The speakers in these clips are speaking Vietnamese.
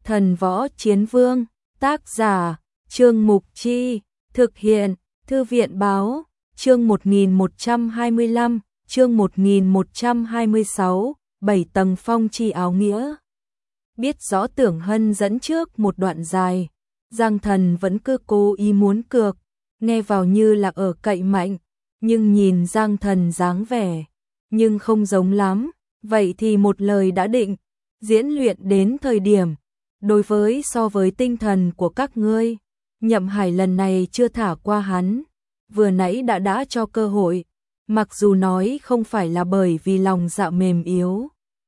Thần Võ Chiến Vương, tác giả, Trương Mục Chi, thực hiện, Thư viện Báo, chương 1125, chương 1126, 7 tầng phong chi áo nghĩa. Biết rõ Tưởng Hân dẫn trước một đoạn dài, Giang Thần vẫn cứ cố ý muốn cược, nghe vào như là ở cậy mạnh, nhưng nhìn Giang Thần dáng vẻ, nhưng không giống lắm, vậy thì một lời đã định, diễn luyện đến thời điểm, đối với so với tinh thần của các ngươi, Nhậm Hải lần này chưa thả qua hắn, vừa nãy đã cho cơ hội, mặc dù nói không phải là bởi vì lòng dạ mềm yếu,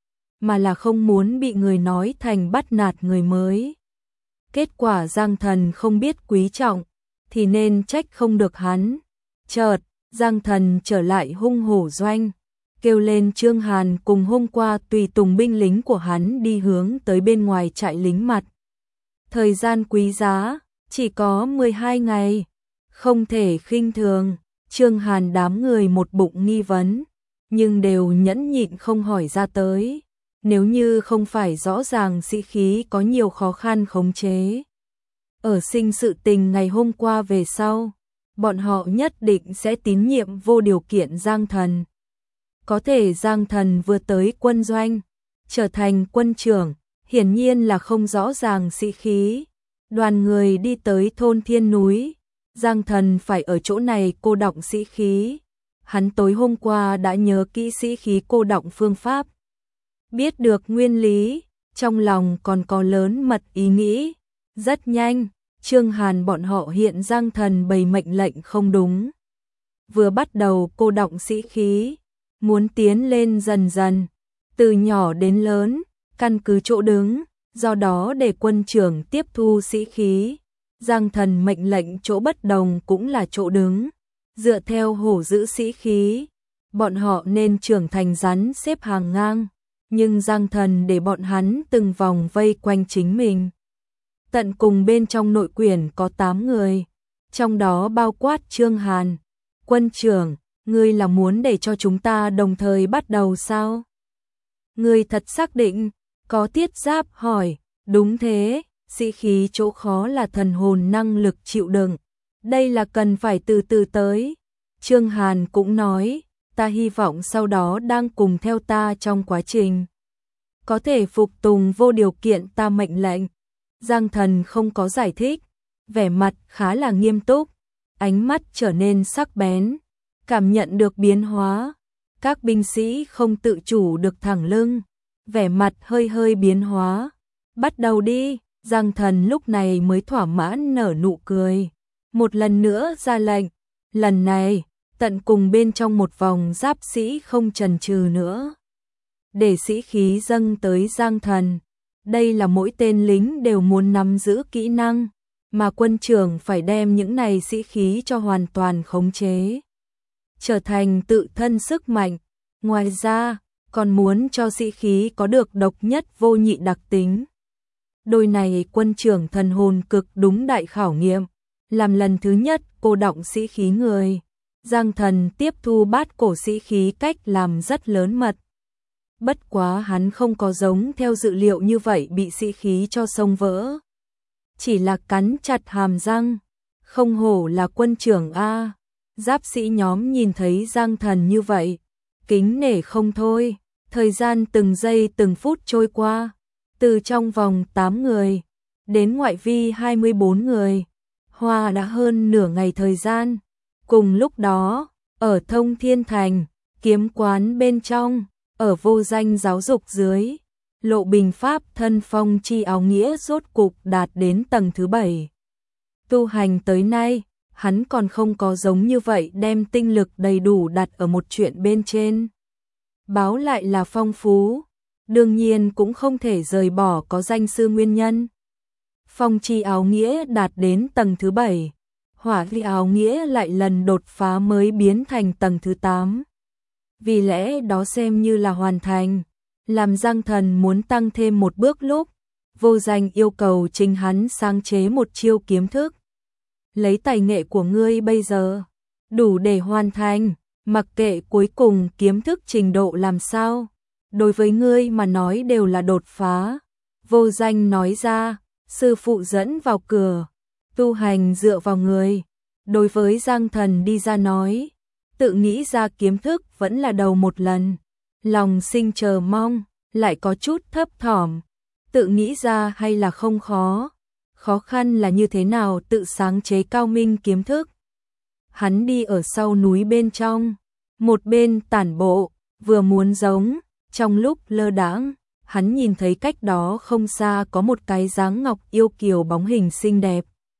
mà là không muốn bị người nói thành bắt nạt người mới. Kết quả Giang Thần không biết quý trọng, thì nên trách không được hắn. Chợt, Giang Thần trở lại hung hổ doanh, kêu lên Trương Hàn cùng hôm qua tùy tùng binh lính của hắn đi hướng tới bên ngoài trại lính mặt. Thời gian quý giá, chỉ có 12 ngày, không thể khinh thường. Trương Hàn đám người một bụng nghi vấn, nhưng đều nhẫn nhịn không hỏi ra tới. Nếu như không phải rõ ràng sĩ khí có nhiều khó khăn khống chế. Ở sinh sự tình ngày hôm qua về sau, bọn họ nhất định sẽ tín nhiệm vô điều kiện Giang Thần. Có thể Giang Thần vừa tới quân doanh, trở thành quân trưởng, hiển nhiên là không rõ ràng sĩ khí. Đoàn người đi tới thôn Thiên Núi, Giang Thần phải ở chỗ này cô đọng sĩ khí. Hắn tối hôm qua đã nhớ kỹ sĩ khí cô đọng phương pháp. Biết được nguyên lý, trong lòng còn có lớn mật ý nghĩ. Rất nhanh, Trương Hàn bọn họ hiện Giang Thần bày mệnh lệnh không đúng. Vừa bắt đầu cô đọng sĩ khí, muốn tiến lên dần dần, từ nhỏ đến lớn, căn cứ chỗ đứng, do đó để quân trưởng tiếp thu sĩ khí. Giang Thần mệnh lệnh chỗ bất đồng cũng là chỗ đứng, dựa theo hổ giữ sĩ khí, bọn họ nên trưởng thành rắn xếp hàng ngang. Nhưng Giang Thần để bọn hắn từng vòng vây quanh chính mình. Tận cùng bên trong nội quyển có 8 người, trong đó bao quát Trương Hàn. Quân trưởng, ngươi là muốn để cho chúng ta đồng thời bắt đầu sao? Ngươi thật xác định, có Tiết Giáp hỏi, đúng thế, sĩ khí chỗ khó là thần hồn năng lực chịu đựng, đây là cần phải từ từ tới. Trương Hàn cũng nói, ta hy vọng sau đó đang cùng theo ta trong quá trình, có thể phục tùng vô điều kiện ta mệnh lệnh. Giang Thần không có giải thích, vẻ mặt khá là nghiêm túc, ánh mắt trở nên sắc bén, cảm nhận được biến hóa. Các binh sĩ không tự chủ được thẳng lưng, vẻ mặt hơi biến hóa. Bắt đầu đi, Giang Thần lúc này mới thỏa mãn nở nụ cười. Một lần nữa ra lệnh, lần này, tận cùng bên trong một vòng giáp sĩ không chần chừ nữa. Để sĩ khí dâng tới Giang Thần. Đây là mỗi tên lính đều muốn nắm giữ kỹ năng, mà quân trưởng phải đem những này sĩ khí cho hoàn toàn khống chế, trở thành tự thân sức mạnh. Ngoài ra, còn muốn cho sĩ khí có được độc nhất vô nhị đặc tính. Đôi này quân trưởng thần hồn cực đúng đại khảo nghiệm, làm lần thứ nhất cô đọng sĩ khí người. Giang Thần tiếp thu bát cổ sĩ khí cách làm rất lớn mật. Bất quá hắn không có giống theo dự liệu như vậy bị sĩ khí cho xông vỡ. Chỉ là cắn chặt hàm răng, không hổ là quân trưởng A. Giáp sĩ nhóm nhìn thấy Giang Thần như vậy, kính nể không thôi. Thời gian từng giây từng phút trôi qua, từ trong vòng 8 người, đến ngoại vi 24 người, hoa đã hơn nửa ngày thời gian. Cùng lúc đó, ở Thông Thiên Thành, kiếm quán bên trong, ở vô danh giáo dục dưới, Lộ Bình pháp thân phong chi áo nghĩa rốt cục đạt đến tầng thứ 7. Tu hành tới nay, hắn còn không có giống như vậy đem tinh lực đầy đủ đặt ở một chuyện bên trên. Báo lại là phong phú, đương nhiên cũng không thể rời bỏ có danh sư nguyên nhân. Phong chi áo nghĩa đạt đến tầng thứ 7, hỏa vi áo nghĩa lại lần đột phá mới biến thành tầng thứ 8. Vì lẽ đó xem như là hoàn thành, làm Giang Thần muốn tăng thêm một bước lúc, vô danh yêu cầu chính hắn sáng chế một chiêu kiếm thức. Lấy tài nghệ của ngươi bây giờ, đủ để hoàn thành, mặc kệ cuối cùng kiếm thức trình độ làm sao, đối với ngươi mà nói đều là đột phá. Vô Danh nói ra, sư phụ dẫn vào cửa, tu hành dựa vào người. Đối với Giang Thần đi ra nói, tự nghĩ ra kiếm thức vẫn là đầu một lần. Lòng sinh chờ mong, lại có chút thấp thỏm. Tự nghĩ ra hay là không khó. Khó khăn là như thế nào tự sáng chế cao minh kiếm thức. Hắn đi ở sau núi bên trong, một bên tản bộ, vừa muốn giống, trong lúc lơ đãng, hắn nhìn thấy cách đó không xa có một cái dáng ngọc yêu kiều bóng hình xinh đẹp.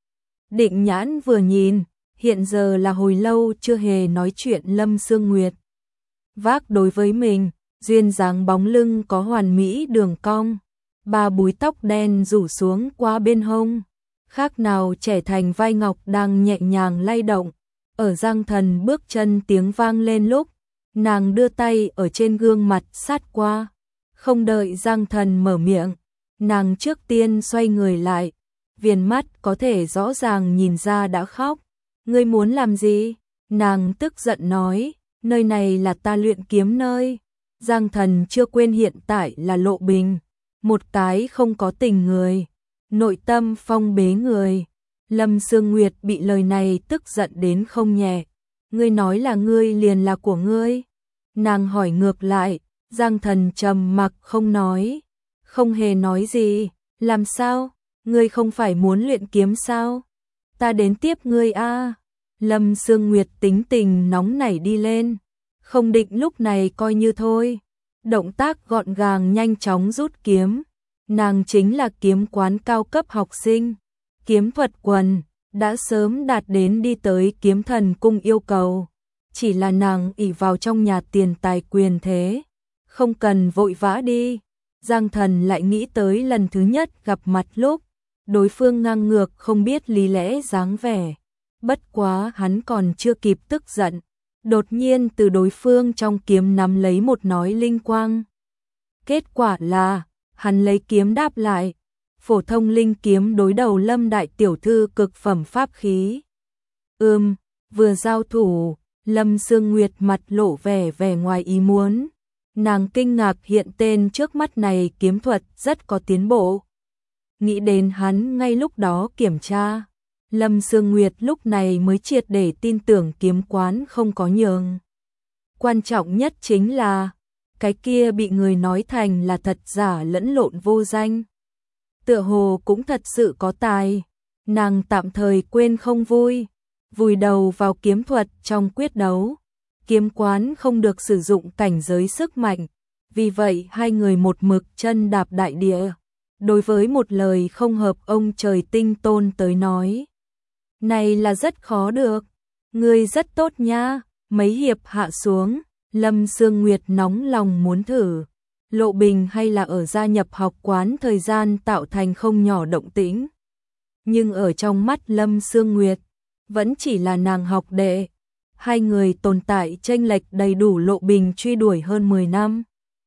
Định nhãn vừa nhìn, hiện giờ là hồi lâu chưa hề nói chuyện Lâm Sương Nguyệt. Vác đối với mình, duyên dáng bóng lưng có hoàn mỹ đường cong, ba búi tóc đen rủ xuống qua bên hông, khác nào trẻ thành vai ngọc đang nhẹ nhàng lay động. Ở Giang Thần bước chân tiếng vang lên lúc, nàng đưa tay ở trên gương mặt sát qua. Không đợi Giang Thần mở miệng, nàng trước tiên xoay người lại, viền mắt có thể rõ ràng nhìn ra đã khóc. Ngươi muốn làm gì? Nàng tức giận nói, nơi này là ta luyện kiếm nơi. Giang Thần chưa quên hiện tại là Lộ Bình, một cái không có tình người, nội tâm phong bế người. Lâm Sương Nguyệt bị lời này tức giận đến không nhẹ. Ngươi nói là ngươi liền là của ngươi. Nàng hỏi ngược lại, Giang Thần trầm mặc không nói, không hề nói gì. Làm sao? Ngươi không phải muốn luyện kiếm sao? Ta đến tiếp ngươi a. Lâm Sương Nguyệt tính tình nóng nảy đi lên, không định lúc này coi như thôi. Động tác gọn gàng nhanh chóng rút kiếm. Nàng chính là kiếm quán cao cấp học sinh. Kiếm thuật quần, đã sớm đạt đến đi tới kiếm thần cung yêu cầu. Chỉ là nàng ỷ vào trong nhà tiền tài quyền thế, không cần vội vã đi. Giang Thần lại nghĩ tới lần thứ nhất gặp mặt lúc, đối phương ngang ngược không biết lý lẽ dáng vẻ. Bất quá hắn còn chưa kịp tức giận, đột nhiên từ đối phương trong kiếm nắm lấy một nói linh quang. Kết quả là, hắn lấy kiếm đáp lại. Phổ thông linh kiếm đối đầu Lâm đại tiểu thư cực phẩm pháp khí. Vừa giao thủ, Lâm Sương Nguyệt mặt lộ vẻ ngoài ý muốn. Nàng kinh ngạc hiện tên trước mắt này kiếm thuật rất có tiến bộ. Nghĩ đến hắn ngay lúc đó kiểm tra, Lâm Sương Nguyệt lúc này mới triệt để tin tưởng kiếm quán không có nhường. Quan trọng nhất chính là, cái kia bị người nói thành là thật giả lẫn lộn Vô Danh. Tựa hồ cũng thật sự có tài. Nàng tạm thời quên không vui, vùi đầu vào kiếm thuật trong quyết đấu. Kiếm quán không được sử dụng cảnh giới sức mạnh, vì vậy hai người một mực chân đạp đại địa. Đối với một lời không hợp ông trời tinh tôn tới nói, này là rất khó được. Ngươi rất tốt nha. Mấy hiệp hạ xuống, Lâm Sương Nguyệt nóng lòng muốn thử. Lộ Bình hay là ở gia nhập học quán thời gian tạo thành không nhỏ động tĩnh. Nhưng ở trong mắt Lâm Sương Nguyệt, vẫn chỉ là nàng học đệ. Hai người tồn tại chênh lệch đầy đủ Lộ Bình truy đuổi hơn 10 năm.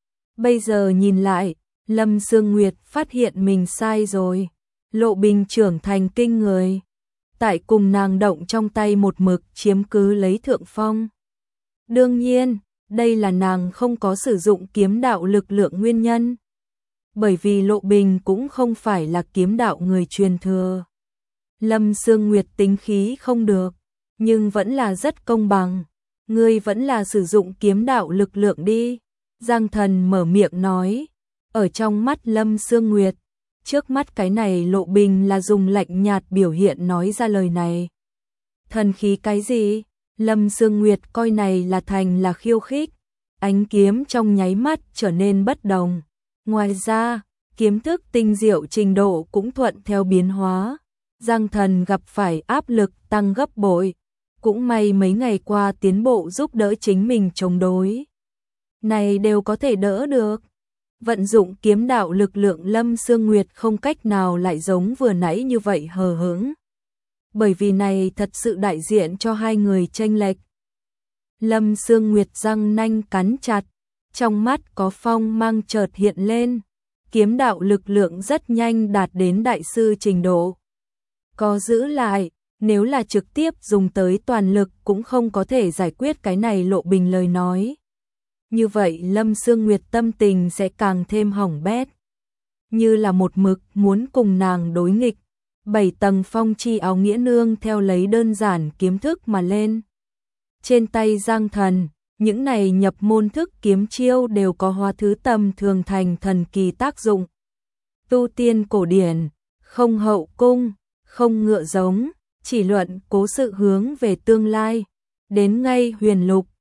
Bây giờ nhìn lại, Lâm Sương Nguyệt phát hiện mình sai rồi. Lộ Bình trưởng thành kinh người. Tại cùng nàng động trong tay một mực chiếm cứ lấy thượng phong. Đương nhiên, đây là nàng không có sử dụng kiếm đạo lực lượng nguyên nhân. Bởi vì Lộ Bình cũng không phải là kiếm đạo người truyền thừa. Lâm Sương Nguyệt tính khí không được, nhưng vẫn là rất công bằng. Ngươi vẫn là sử dụng kiếm đạo lực lượng đi. Giang Thần mở miệng nói. Ở trong mắt Lâm Sương Nguyệt, trước mắt cái này Lộ Bình là dùng lạnh nhạt biểu hiện nói ra lời này. Thần khí cái gì? Lâm Sương Nguyệt coi này là thành là khiêu khích. Ánh kiếm trong nháy mắt trở nên bất đồng. Ngoài ra, kiếm thức tinh diệu trình độ cũng thuận theo biến hóa. Giang Thần gặp phải áp lực tăng gấp bội. Cũng may mấy ngày qua tiến bộ giúp đỡ chính mình chống đối. Này đều có thể đỡ được. Vận dụng kiếm đạo lực lượng Lâm Sương Nguyệt không cách nào lại giống vừa nãy như vậy hờ hững. Bởi vì này thật sự đại diện cho hai người chênh lệch. Lâm Sương Nguyệt răng nanh cắn chặt, trong mắt có phong mang chợt hiện lên. Kiếm đạo lực lượng rất nhanh đạt đến đại sư trình độ. Có giữ lại, nếu là trực tiếp dùng tới toàn lực cũng không có thể giải quyết cái này Lộ Bình lời nói. Như vậy Lâm Sương Nguyệt tâm tình sẽ càng thêm hỏng bét. như là một mực muốn cùng nàng đối nghịch. 7 tầng phong chi áo nghĩa nương theo lấy đơn giản kiếm thức mà lên. Trên tay Giang Thần, những này nhập môn thức kiếm chiêu đều có hóa thứ tầm thường thành thần kỳ tác dụng. Tu tiên cổ điển, không hậu cung, không ngựa giống, chỉ luận cố sự hướng về tương lai. Đến ngay huyền lục,